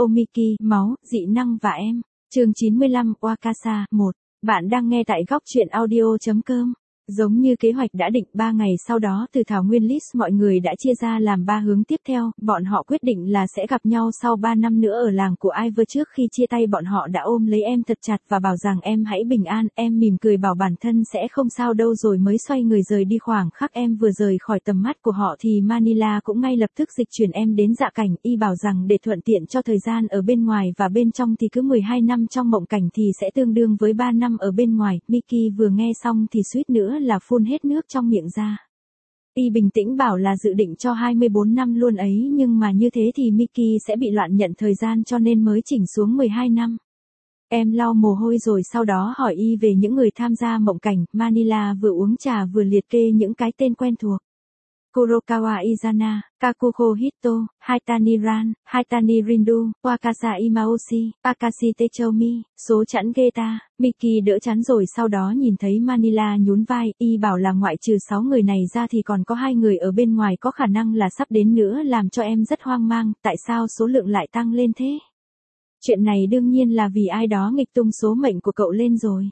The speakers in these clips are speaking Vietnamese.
Omiki, máu, dị năng và em. Chương 95, Wakasa, 1. Bạn đang nghe tại góc truyện audio.com. Giống như kế hoạch đã định 3 ngày sau đó từ Thảo Nguyên List mọi người đã chia ra làm 3 hướng tiếp theo, bọn họ quyết định là sẽ gặp nhau sau 3 năm nữa ở làng của Iver. Trước khi chia tay bọn họ đã ôm lấy em thật chặt và bảo rằng em hãy bình an, em mỉm cười bảo bản thân sẽ không sao đâu rồi mới xoay người rời đi. Khoảng khắc em vừa rời khỏi tầm mắt của họ thì Manila cũng ngay lập tức dịch chuyển em đến Dạ Cảnh, y bảo rằng để thuận tiện cho thời gian ở bên ngoài và bên trong thì cứ 12 năm trong mộng cảnh thì sẽ tương đương với 3 năm ở bên ngoài. Miki vừa nghe xong thì suýt nữa là phun hết nước trong miệng ra. Y bình tĩnh bảo là dự định cho 24 năm luôn ấy, nhưng mà như thế thì Miki sẽ bị loạn nhận thời gian cho nên mới chỉnh xuống 12 năm. Em lau mồ hôi rồi sau đó hỏi y về những người tham gia mộng cảnh. Manila vừa uống trà vừa liệt kê những cái tên quen thuộc. Kurokawa Izana, Kakuho Hito, Haitani Ran, Haitani Rindu, Wakasa Imaoshi, Takashi Techomi, số chẵn Geta. Miki đỡ chắn rồi sau đó nhìn thấy Manila nhún vai, y bảo là ngoại trừ 6 người này ra thì còn có 2 người ở bên ngoài có khả năng là sắp đến nữa, làm cho em rất hoang mang, tại sao số lượng lại tăng lên thế? Chuyện này đương nhiên là vì ai đó nghịch tung số mệnh của cậu lên rồi.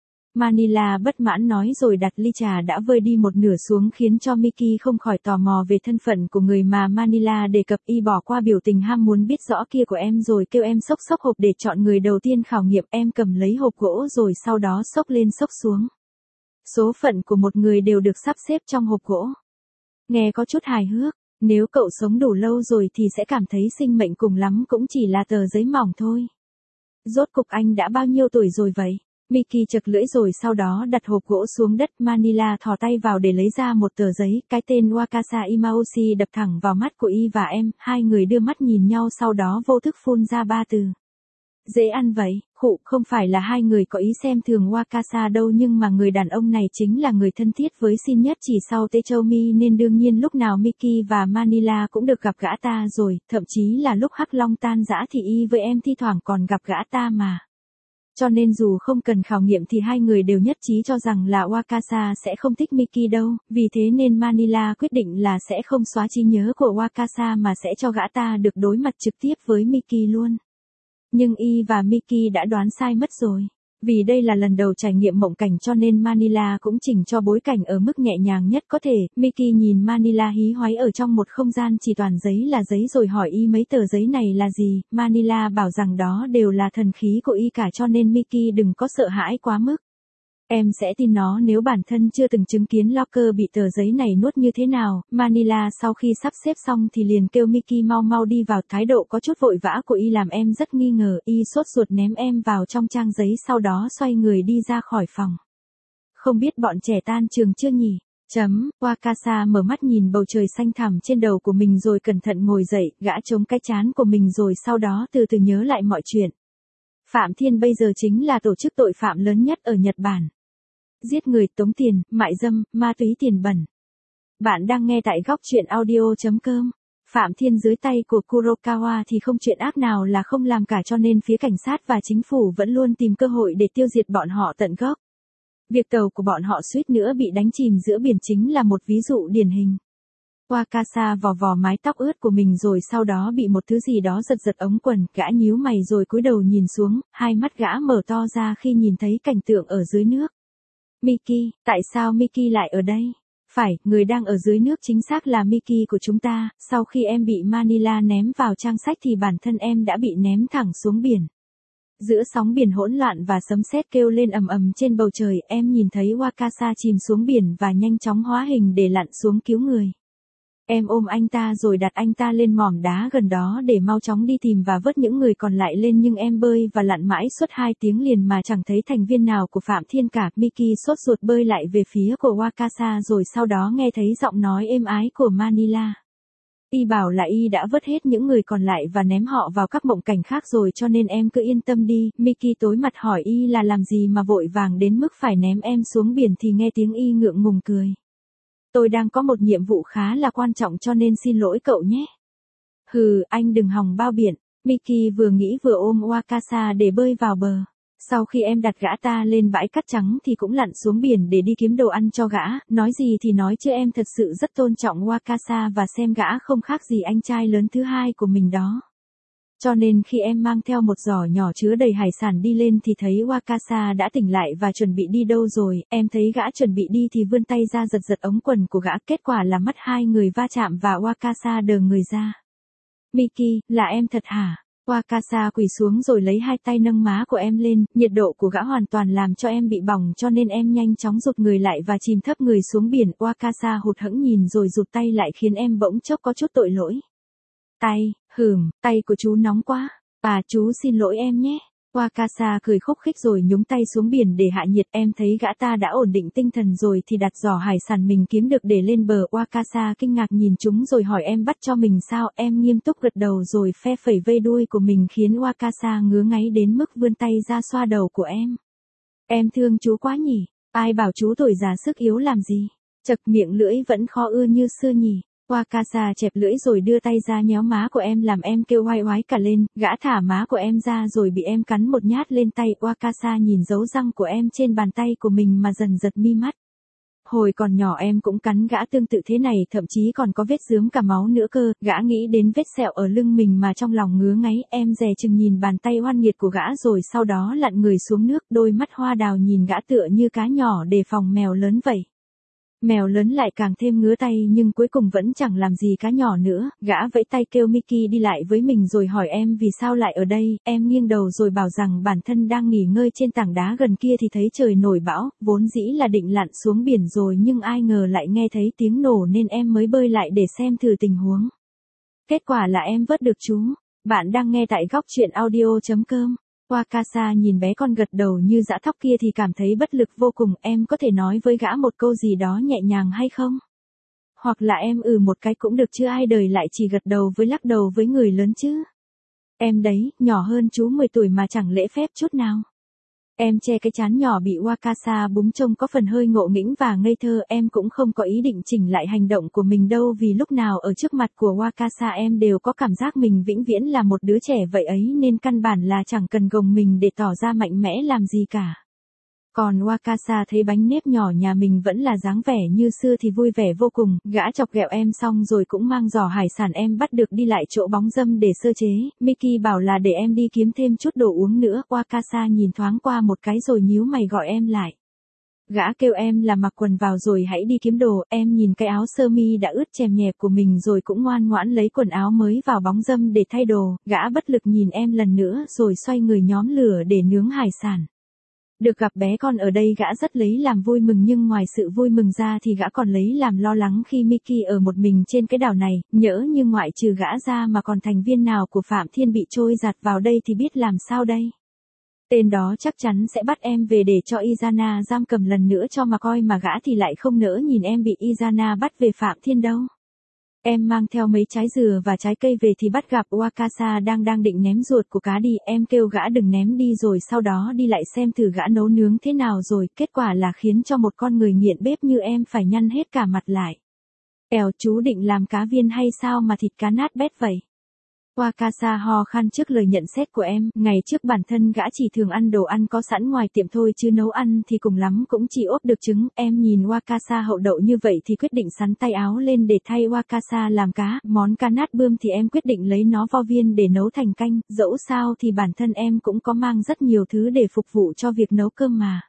Manila bất mãn nói rồi đặt ly trà đã vơi đi một nửa xuống khiến cho Miki không khỏi tò mò về thân phận của người mà Manila đề cập. Y bỏ qua biểu tình ham muốn biết rõ kia của em rồi kêu em xốc hộp để chọn người đầu tiên khảo nghiệm. Em cầm lấy hộp gỗ rồi sau đó xốc lên xốc xuống. Số phận của một người đều được sắp xếp trong hộp gỗ. Nghe có chút hài hước, nếu cậu sống đủ lâu rồi thì sẽ cảm thấy sinh mệnh cùng lắm cũng chỉ là tờ giấy mỏng thôi. Rốt cục anh đã bao nhiêu tuổi rồi vậy? Miki chật lưỡi rồi sau đó đặt hộp gỗ xuống đất. Manila thò tay vào để lấy ra một tờ giấy, cái tên Wakasa Imaoshi đập thẳng vào mắt của y và em, hai người đưa mắt nhìn nhau sau đó vô thức phun ra 3 từ. Dễ ăn vậy, khụ, không phải là hai người có ý xem thường Wakasa đâu nhưng mà người đàn ông này chính là người thân thiết với Shin nhất chỉ sau Techomi nên đương nhiên lúc nào Miki và Manila cũng được gặp gã ta rồi, thậm chí là lúc Hắc Long tan rã thì y với em thi thoảng còn gặp gã ta mà. Cho nên dù không cần khảo nghiệm thì hai người đều nhất trí cho rằng là Wakasa sẽ không thích Miki đâu, vì thế nên Manila quyết định là sẽ không xóa trí nhớ của Wakasa mà sẽ cho gã ta được đối mặt trực tiếp với Miki luôn. Nhưng y và Miki đã đoán sai mất rồi. Vì đây là lần đầu trải nghiệm mộng cảnh cho nên Manila cũng chỉnh cho bối cảnh ở mức nhẹ nhàng nhất có thể. Miki nhìn Manila hí hoáy ở trong một không gian chỉ toàn giấy là giấy rồi hỏi y mấy tờ giấy này là gì. Manila bảo rằng đó đều là thần khí của y cả cho nên Miki đừng có sợ hãi quá mức. Em sẽ tin nó nếu bản thân chưa từng chứng kiến Locker bị tờ giấy này nuốt như thế nào. Manila sau khi sắp xếp xong thì liền kêu Miki mau mau đi vào. Thái độ có chút vội vã của y làm em rất nghi ngờ. Y sốt ruột ném em vào trong trang giấy sau đó xoay người đi ra khỏi phòng. Không biết bọn trẻ tan trường chưa nhỉ? Wakasa mở mắt nhìn bầu trời xanh thẳm trên đầu của mình rồi cẩn thận ngồi dậy, gã chống cái trán của mình rồi sau đó từ từ nhớ lại mọi chuyện. Phạm Thiên bây giờ chính là tổ chức tội phạm lớn nhất ở Nhật Bản. Giết người, tống tiền, mại dâm, ma túy tiền bẩn. Bạn đang nghe tại góc truyện audio.com. Phạm Thiên dưới tay của Kurokawa thì không chuyện ác nào là không làm cả cho nên phía cảnh sát và chính phủ vẫn luôn tìm cơ hội để tiêu diệt bọn họ tận gốc. Việc tàu của bọn họ suýt nữa bị đánh chìm giữa biển chính là một ví dụ điển hình. Wakasa vò vò mái tóc ướt của mình rồi sau đó bị một thứ gì đó giật giật ống quần, gã nhíu mày rồi cúi đầu nhìn xuống, hai mắt gã mở to ra khi nhìn thấy cảnh tượng ở dưới nước. Miki, tại sao Miki lại ở đây? Phải, người đang ở dưới nước chính xác là Miki của chúng ta, sau khi em bị Manila ném vào trang sách thì bản thân em đã bị ném thẳng xuống biển. Giữa sóng biển hỗn loạn và sấm sét kêu lên ầm ầm trên bầu trời, em nhìn thấy Wakasa chìm xuống biển và nhanh chóng hóa hình để lặn xuống cứu người. Em ôm anh ta rồi đặt anh ta lên mỏm đá gần đó để mau chóng đi tìm và vớt những người còn lại lên nhưng em bơi và lặn mãi suốt 2 tiếng liền mà chẳng thấy thành viên nào của Phạm Thiên cả. Miki sốt ruột bơi lại về phía của Wakasa rồi sau đó nghe thấy giọng nói êm ái của Manila. Y bảo là y đã vớt hết những người còn lại và ném họ vào các mộng cảnh khác rồi cho nên em cứ yên tâm đi. Miki tối mặt hỏi y là làm gì mà vội vàng đến mức phải ném em xuống biển thì nghe tiếng y ngượng ngùng cười. Tôi đang có một nhiệm vụ khá là quan trọng cho nên xin lỗi cậu nhé. Hừ, anh đừng hòng bao biện. Miki vừa nghĩ vừa ôm Wakasa để bơi vào bờ. Sau khi em đặt gã ta lên bãi cát trắng thì cũng lặn xuống biển để đi kiếm đồ ăn cho gã. Nói gì thì nói chứ em thật sự rất tôn trọng Wakasa và xem gã không khác gì anh trai lớn thứ hai của mình đó. Cho nên khi em mang theo một giỏ nhỏ chứa đầy hải sản đi lên thì thấy Wakasa đã tỉnh lại và chuẩn bị đi đâu rồi, em thấy gã chuẩn bị đi thì vươn tay ra giật giật ống quần của gã, kết quả là mắt hai người va chạm và Wakasa đờ người ra. Miki, là em thật hả? Wakasa quỳ xuống rồi lấy hai tay nâng má của em lên, nhiệt độ của gã hoàn toàn làm cho em bị bỏng cho nên em nhanh chóng rụt người lại và chìm thấp người xuống biển. Wakasa hụt hẫng nhìn rồi rụt tay lại khiến em bỗng chốc có chút tội lỗi. Tay của chú nóng quá. Chú xin lỗi em nhé. Wakasa cười khúc khích rồi nhúng tay xuống biển để hạ nhiệt. Em thấy gã ta đã ổn định tinh thần rồi thì đặt giỏ hải sản mình kiếm được để lên bờ. Wakasa kinh ngạc nhìn chúng rồi hỏi em bắt cho mình sao. Em nghiêm túc gật đầu rồi phe phẩy vây đuôi của mình khiến Wakasa ngứa ngáy đến mức vươn tay ra xoa đầu của em. Em thương chú quá nhỉ. Ai bảo chú tuổi già sức yếu làm gì. Chật miệng lưỡi vẫn khó ưa như xưa nhỉ. Wakasa chẹp lưỡi rồi đưa tay ra nhéo má của em làm em kêu oai oái cả lên, gã thả má của em ra rồi bị em cắn một nhát lên tay. Wakasa nhìn dấu răng của em trên bàn tay của mình mà dần giật mi mắt. Hồi còn nhỏ em cũng cắn gã tương tự thế này, thậm chí còn có vết rướm cả máu nữa cơ. Gã nghĩ đến vết sẹo ở lưng mình mà trong lòng ngứa ngáy. Em dè chừng nhìn bàn tay oan nghiệt của gã rồi sau đó lặn người xuống nước, đôi mắt hoa đào nhìn gã tựa như cá nhỏ đề phòng mèo lớn vậy. Mèo lớn lại càng thêm ngứa tay nhưng cuối cùng vẫn chẳng làm gì cá nhỏ nữa. Gã vẫy tay kêu Miki đi lại với mình rồi hỏi em vì sao lại ở đây. Em nghiêng đầu rồi bảo rằng bản thân đang nghỉ ngơi trên tảng đá gần kia thì thấy trời nổi bão, vốn dĩ là định lặn xuống biển rồi nhưng ai ngờ lại nghe thấy tiếng nổ nên em mới bơi lại để xem thử tình huống. Kết quả là em vớt được chú. Bạn đang nghe tại góc truyện audio.com. Wakasa nhìn bé con gật đầu như dã thóc kia thì cảm thấy bất lực vô cùng. Em có thể nói với gã một câu gì đó nhẹ nhàng hay không? Hoặc là em một cái cũng được chứ, ai đời lại chỉ gật đầu với lắc đầu với người lớn chứ. Em đấy, nhỏ hơn chú 10 tuổi mà chẳng lễ phép chút nào. Em che cái trán nhỏ bị Wakasa búng trông có phần hơi ngộ nghĩnh và ngây thơ. Em cũng không có ý định chỉnh lại hành động của mình đâu, vì lúc nào ở trước mặt của Wakasa em đều có cảm giác mình vĩnh viễn là một đứa trẻ vậy ấy, nên căn bản là chẳng cần gồng mình để tỏ ra mạnh mẽ làm gì cả. Còn Wakasa thấy bánh nếp nhỏ nhà mình vẫn là dáng vẻ như xưa thì vui vẻ vô cùng. Gã chọc ghẹo em xong rồi cũng mang giỏ hải sản em bắt được đi lại chỗ bóng râm để sơ chế. Miki bảo là để em đi kiếm thêm chút đồ uống nữa. Wakasa nhìn thoáng qua một cái rồi nhíu mày gọi em lại. Gã kêu em là mặc quần vào rồi hãy đi kiếm đồ. Em nhìn cái áo sơ mi đã ướt chèm nhẹp của mình rồi cũng ngoan ngoãn lấy quần áo mới vào bóng râm để thay đồ. Gã bất lực nhìn em lần nữa rồi xoay người nhóm lửa để nướng hải sản. Được gặp bé con ở đây gã rất lấy làm vui mừng, nhưng ngoài sự vui mừng ra thì gã còn lấy làm lo lắng khi Miki ở một mình trên cái đảo này, nhỡ như ngoại trừ gã ra mà còn thành viên nào của Phạm Thiên bị trôi giạt vào đây thì biết làm sao đây. Tên đó chắc chắn sẽ bắt em về để cho Izana giam cầm lần nữa cho mà coi, mà gã thì lại không nỡ nhìn em bị Izana bắt về Phạm Thiên đâu. Em mang theo mấy trái dừa và trái cây về thì bắt gặp Wakasa đang định ném ruột của cá đi. Em kêu gã đừng ném đi rồi sau đó đi lại xem thử gã nấu nướng thế nào rồi. Kết quả là khiến cho một con người nghiện bếp như em phải nhăn hết cả mặt lại. Chú định làm cá viên hay sao mà thịt cá nát bét vậy? Wakasa ho khan trước lời nhận xét của em. Ngày trước bản thân gã chỉ thường ăn đồ ăn có sẵn ngoài tiệm thôi chứ nấu ăn thì cùng lắm cũng chỉ ốp được trứng. Em nhìn Wakasa hậu đậu như vậy thì quyết định xắn tay áo lên để thay Wakasa làm cá. Món cá nát bươm thì em quyết định lấy nó vo viên để nấu thành canh. Dẫu sao thì bản thân em cũng có mang rất nhiều thứ để phục vụ cho việc nấu cơm mà.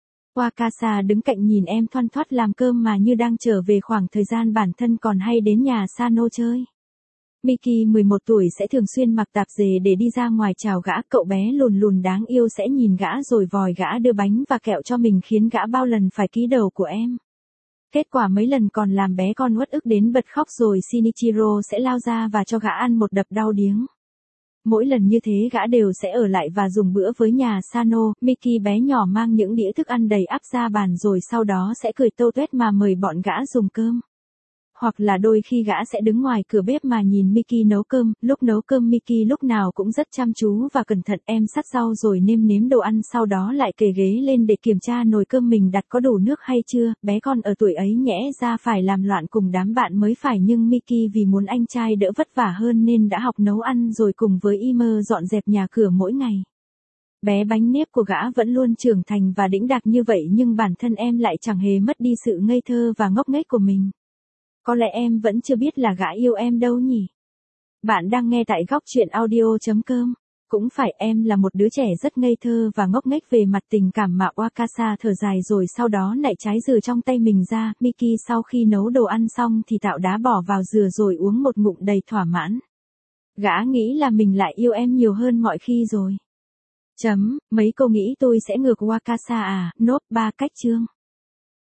Wakasa đứng cạnh nhìn em thoăn thoắt làm cơm mà như đang trở về khoảng thời gian bản thân còn hay đến nhà Sano chơi. Miki 11 tuổi sẽ thường xuyên mặc tạp dề để đi ra ngoài chào gã. Cậu bé lùn lùn đáng yêu sẽ nhìn gã rồi vòi gã đưa bánh và kẹo cho mình khiến gã bao lần phải ký đầu của em. Kết quả mấy lần còn làm bé con uất ức đến bật khóc rồi Shinichiro sẽ lao ra và cho gã ăn một đập đau điếng. Mỗi lần như thế gã đều sẽ ở lại và dùng bữa với nhà Sano. Miki bé nhỏ mang những đĩa thức ăn đầy ắp ra bàn rồi sau đó sẽ cười tâu tuét mà mời bọn gã dùng cơm. Hoặc là đôi khi gã sẽ đứng ngoài cửa bếp mà nhìn Miki nấu cơm. Lúc nấu cơm Miki lúc nào cũng rất chăm chú và cẩn thận. Em sắt rau rồi nêm nếm đồ ăn, sau đó lại kề ghế lên để kiểm tra nồi cơm mình đặt có đủ nước hay chưa. Bé con ở tuổi ấy nhẽ ra phải làm loạn cùng đám bạn mới phải, nhưng Miki vì muốn anh trai đỡ vất vả hơn nên đã học nấu ăn rồi cùng với Imer dọn dẹp nhà cửa mỗi ngày. Bé bánh nếp của gã vẫn luôn trưởng thành và đĩnh đạc như vậy, nhưng bản thân em lại chẳng hề mất đi sự ngây thơ và ngốc nghếch của mình. Có lẽ em vẫn chưa biết là gã yêu em đâu nhỉ? Bạn đang nghe tại góc truyện audio.com. Cũng phải em là một đứa trẻ rất ngây thơ và ngốc nghếch về mặt tình cảm mà Wakasa thở dài rồi sau đó nạy trái dừa trong tay mình ra. Miki sau khi nấu đồ ăn xong thì tạo đá bỏ vào dừa rồi uống một ngụm đầy thỏa mãn. Gã nghĩ là mình lại yêu em nhiều hơn mọi khi rồi. Mấy cô nghĩ tôi sẽ ngược Wakasa à? Nốt 3 cách chương.